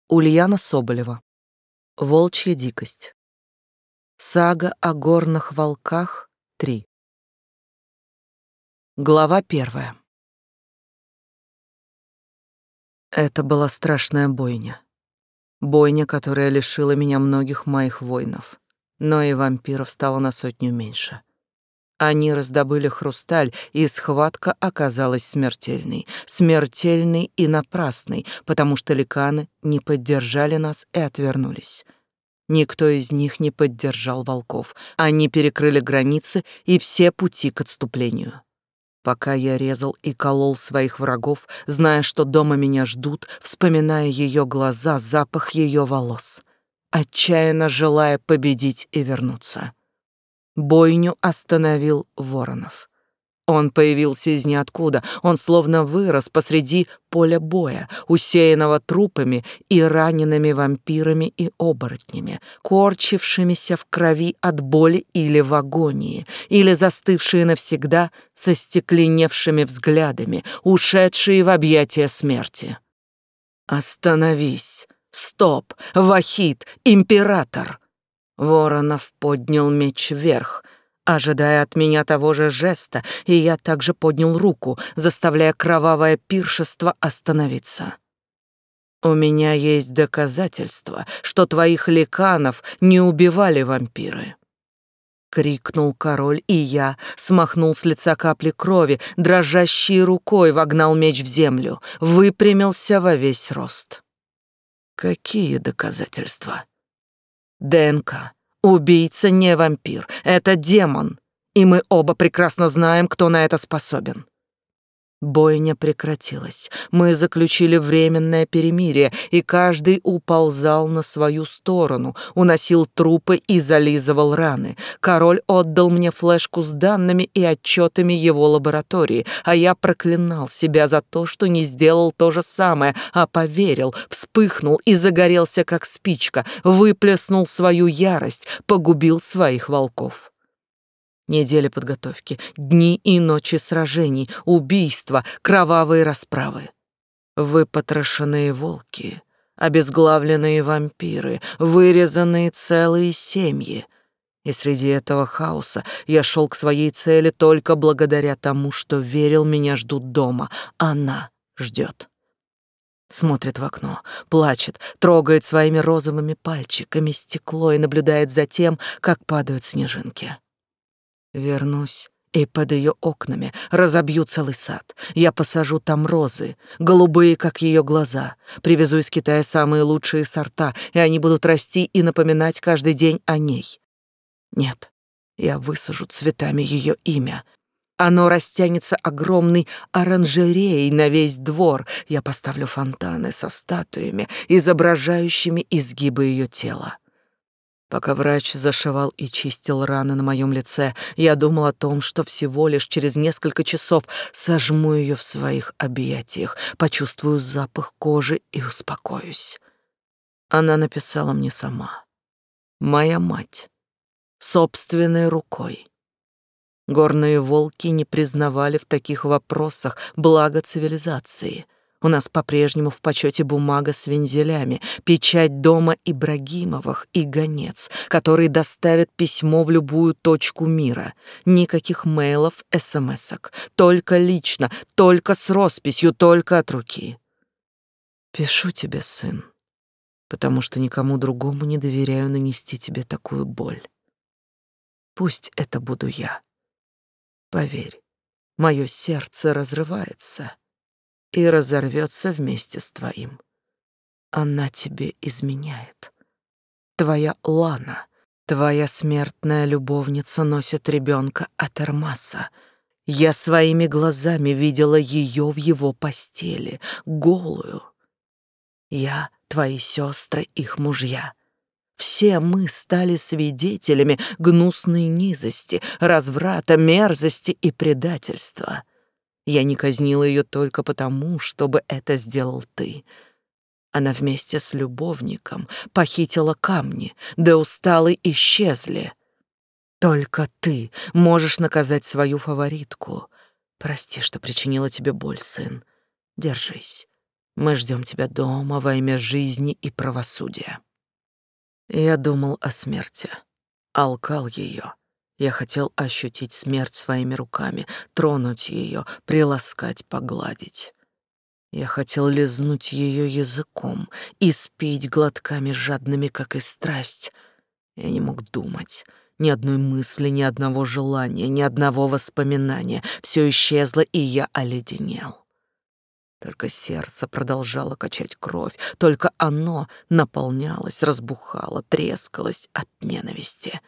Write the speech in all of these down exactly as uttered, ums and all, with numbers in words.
Ульяна Соболева. Волчья дикость. Сага о горных волках три. Глава первая. Это была страшная бойня. Бойня, которая лишила меня многих моих воинов. Но и вампиров стало на сотню меньше. Они раздобыли хрусталь, и схватка оказалась смертельной. Смертельной и напрасной, потому что ликаны не поддержали нас и отвернулись. Никто из них не поддержал волков. Они перекрыли границы и все пути к отступлению. Пока я резал и колол своих врагов, зная, что дома меня ждут, вспоминая ее глаза, запах ее волос, отчаянно желая победить и вернуться. Бойню остановил Воронов. Он появился из ниоткуда, он словно вырос посреди поля боя, усеянного трупами и ранеными вампирами и оборотнями, корчившимися в крови от боли или в агонии, или застывшие навсегда со стекленевшими взглядами, ушедшие в объятия смерти. «Остановись! Стоп! Вахид! Император!» Воронов поднял меч вверх, ожидая от меня того же жеста, и я также поднял руку, заставляя кровавое пиршество остановиться. «У меня есть доказательства, что твоих ликанов не убивали вампиры!» Крикнул король, и я смахнул с лица капли крови, дрожащей рукой вогнал меч в землю, выпрямился во весь рост. «Какие доказательства?» ДНК. Убийца не вампир, это демон, и мы оба прекрасно знаем, кто на это способен. Бойня прекратилась. Мы заключили временное перемирие, и каждый уползал на свою сторону, уносил трупы и зализывал раны. Король отдал мне флешку с данными и отчетами его лаборатории, а я проклинал себя за то, что не сделал то же самое, а поверил, вспыхнул и загорелся, как спичка, выплеснул свою ярость, погубил своих волков. Недели подготовки, дни и ночи сражений, убийства, кровавые расправы. Выпотрошенные волки, обезглавленные вампиры, вырезанные целые семьи. И среди этого хаоса я шел к своей цели только благодаря тому, что верил, меня ждут дома. Она ждет. Смотрит в окно, плачет, трогает своими розовыми пальчиками стекло и наблюдает за тем, как падают снежинки. Вернусь, и под ее окнами разобью целый сад. Я посажу там розы, голубые, как ее глаза. Привезу из Китая самые лучшие сорта, и они будут расти и напоминать каждый день о ней. Нет, я высажу цветами ее имя. Оно растянется огромной оранжереей на весь двор. Я поставлю фонтаны со статуями, изображающими изгибы ее тела. Пока врач зашивал и чистил раны на моем лице, я думал о том, что всего лишь через несколько часов сожму ее в своих объятиях, почувствую запах кожи и успокоюсь. Она написала мне сама. Моя мать. Собственной рукой. Горные волки не признавали в таких вопросах блага цивилизации. У нас по-прежнему в почете бумага с вензелями, печать дома Ибрагимовых и гонец, который доставит письмо в любую точку мира. Никаких мейлов, смс-ок. Только лично, только с росписью, только от руки. Пишу тебе, сын, потому что никому другому не доверяю нанести тебе такую боль. Пусть это буду я. Поверь, мое сердце разрывается и разорвется вместе с твоим. Она тебе изменяет. Твоя Лана, твоя смертная любовница носит ребенка от Эрмаса. Я своими глазами видела ее в его постели, голую. Я, твои сестры, их мужья. Все мы стали свидетелями гнусной низости, разврата, мерзости и предательства. Я не казнила ее только потому, чтобы это сделал ты. Она вместе с любовником похитила камни, да усталы исчезли. Только ты можешь наказать свою фаворитку. Прости, что причинила тебе боль, сын. Держись. Мы ждем тебя дома во имя жизни и правосудия». Я думал о смерти, алкал ее. Я хотел ощутить смерть своими руками, тронуть ее, приласкать, погладить. Я хотел лизнуть ее языком и спить глотками жадными, как и страсть. Я не мог думать. Ни одной мысли, ни одного желания, ни одного воспоминания. Все исчезло, и я оледенел. Только сердце продолжало качать кровь, только оно наполнялось, разбухало, трескалось от ненависти.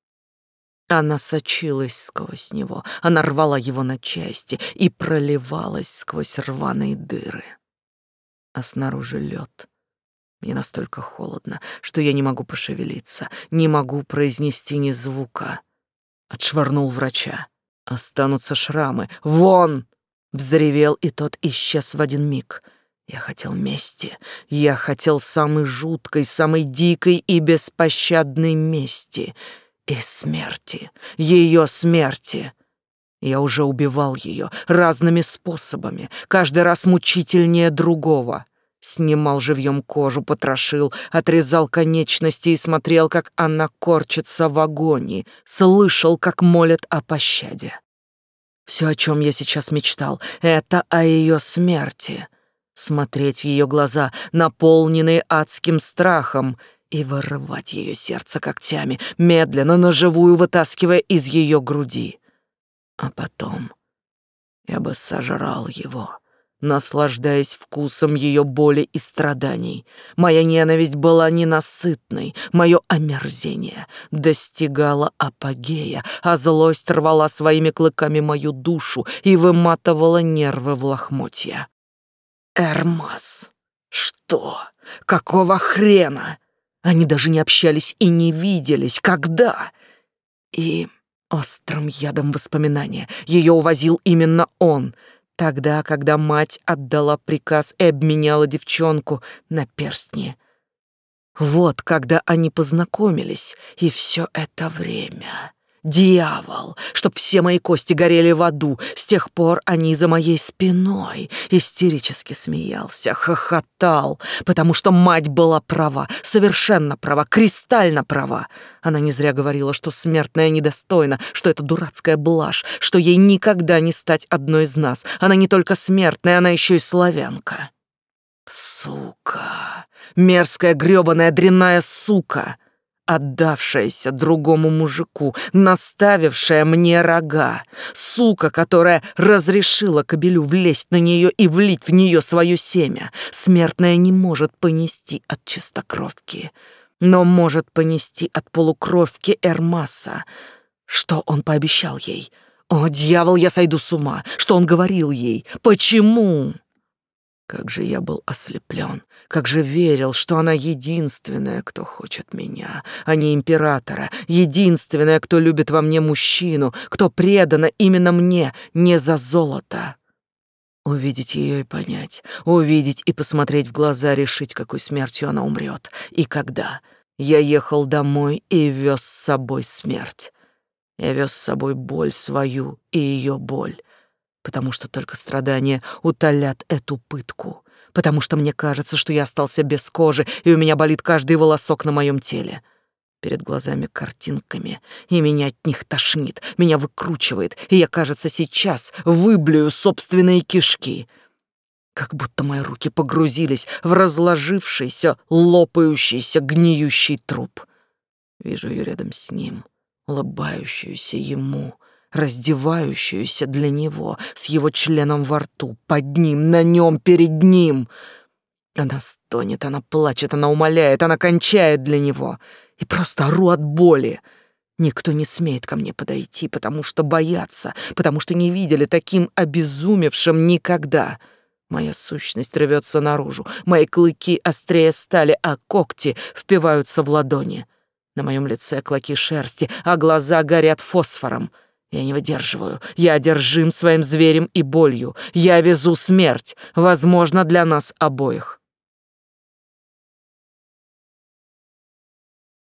Она сочилась сквозь него, она рвала его на части и проливалась сквозь рваные дыры. А снаружи лед. Мне настолько холодно, что я не могу пошевелиться, не могу произнести ни звука. Отшвырнул врача. Останутся шрамы. Вон! Взревел, и тот исчез в один миг. Я хотел мести. Я хотел самой жуткой, самой дикой и беспощадной мести. И смерти. Ее смерти. Я уже убивал ее разными способами, каждый раз мучительнее другого. Снимал живьем кожу, потрошил, отрезал конечности и смотрел, как она корчится в агонии, слышал, как молят о пощаде. Все, о чем я сейчас мечтал, это о ее смерти. Смотреть в ее глаза, наполненные адским страхом, и вырывать ее сердце когтями, медленно, наживую вытаскивая из ее груди. А потом я бы сожрал его, наслаждаясь вкусом ее боли и страданий. Моя ненависть была ненасытной, мое омерзение достигало апогея, а злость рвала своими клыками мою душу и выматывала нервы в лохмотья. Эрмас! Что? Какого хрена? Они даже не общались и не виделись. Когда? И острым ядом воспоминания ее увозил именно он, тогда, когда мать отдала приказ и обменяла девчонку на перстни. Вот когда они познакомились, и все это время. Дьявол, чтоб все мои кости горели в аду, с тех пор они за моей спиной. Истерически смеялся, хохотал, потому что мать была права, совершенно права, кристально права. Она не зря говорила, что смертная недостойна, что это дурацкая блажь, что ей никогда не стать одной из нас. Она не только смертная, она еще и славянка. Сука, мерзкая грёбаная дрянная сука, отдавшаяся другому мужику, наставившая мне рога, сука, которая разрешила кобелю влезть на нее и влить в нее свое семя. Смертная не может понести от чистокровки, но может понести от полукровки Эрмаса. Что он пообещал ей? О, дьявол, я сойду с ума! Что он говорил ей? Почему? Как же я был ослеплен, как же верил, что она единственная, кто хочет меня, а не императора, единственная, кто любит во мне мужчину, кто предана именно мне, не за золото. Увидеть ее и понять, увидеть и посмотреть в глаза, решить, какой смертью она умрет и когда. Я ехал домой и вез с собой смерть. Я вез с собой боль свою и ее боль. Потому что только страдания утолят эту пытку, потому что мне кажется, что я остался без кожи, и у меня болит каждый волосок на моем теле. Перед глазами картинками, и меня от них тошнит, меня выкручивает, и я, кажется, сейчас выблюю собственные кишки. Как будто мои руки погрузились в разложившийся, лопающийся, гниющий труп. Вижу ее рядом с ним, улыбающуюся ему, раздевающуюся для него, с его членом во рту, под ним, на нем, перед ним. Она стонет, она плачет, она умоляет, она кончает для него. И просто ору от боли. Никто не смеет ко мне подойти, потому что боятся, потому что не видели таким обезумевшим никогда. Моя сущность рвется наружу, мои клыки острее стали, а когти впиваются в ладони. На моем лице клоки шерсти, а глаза горят фосфором. Я не выдерживаю. Я одержим своим зверем и болью. Я везу смерть, возможно, для нас обоих.